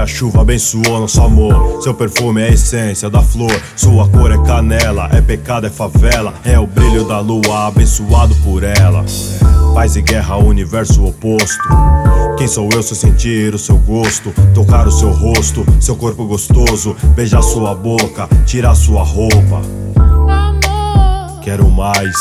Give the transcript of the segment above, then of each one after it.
chuva abençoou nosso amor. Seu perfume é a essência da flor. Sua cor é canela, é pecado, é favela. É o brilho da lua, abençoado por ela. Paz e guerra, universo oposto. Quem sou eu se eu sentir o seu gosto? Tocar o seu rosto, seu corpo gostoso. Beijar sua boca, tirar sua roupa. Amor, quero mais.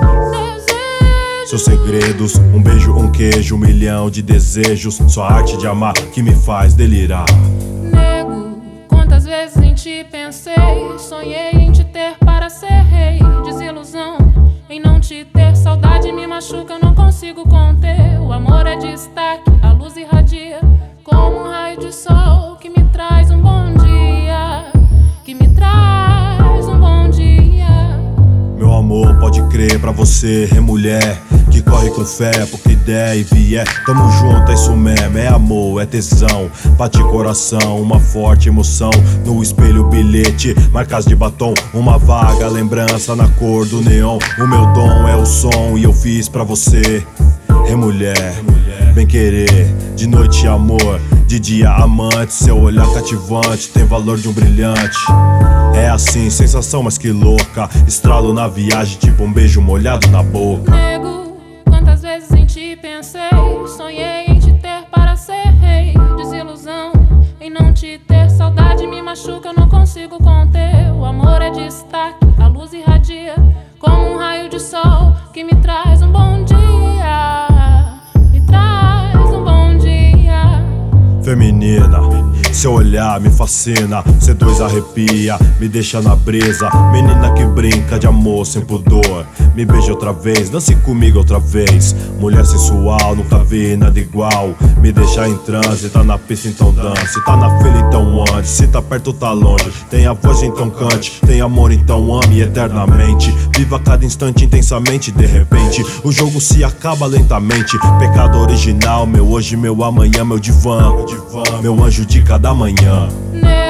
desejo. Seus segredos, um beijo, um queijo, 1 milhão de desejos. Sua arte de amar que me faz delirar. Nego, quantas vezes em ti pensei. Sonhei em te ter para ser rei. Desilusão em não te ter. Saudade me machuca, eu não consigo conter. O amor é destaque, a luz irradia como um raio de sol que me traz um bom dia. Que me traz um bom dia. Meu amor, pode crer pra você, é mulher que corre com fé, porque der e vier. Tamo junto, é isso mesmo, é amor, é tesão. Bate coração, uma forte emoção. No espelho bilhete, marcas de batom. Uma vaga lembrança na cor do neon. O meu dom é o som e eu fiz pra você. É mulher, bem querer. De noite amor, de dia amante. Seu olhar cativante tem valor de um brilhante. É assim, sensação mais que louca. Estralo na viagem, tipo um beijo molhado na boca. Nego, quantas vezes em ti pensei. Sonhei em te ter para ser rei. Desilusão em não te ter. Saudade me machuca, eu não consigo conter. O amor é destaque, a luz irradia como um raio de sol que me traz um bom dia. Me traz um bom dia. Feminina, seu olhar me fascina, seduz, arrepia, me deixa na brisa. Menina que brinca de amor sem pudor. Me beija outra vez, dance comigo outra vez. Mulher sensual, nunca vi nada igual. Me deixa em transe, tá na pista então dance. Tá na fila então ande, se tá perto tá longe. Tem a voz então cante, tem amor então ame eternamente. Viva cada instante intensamente, de repente o jogo se acaba lentamente. Pecado original, meu hoje, meu amanhã, meu divã. Meu anjo de cada manhã.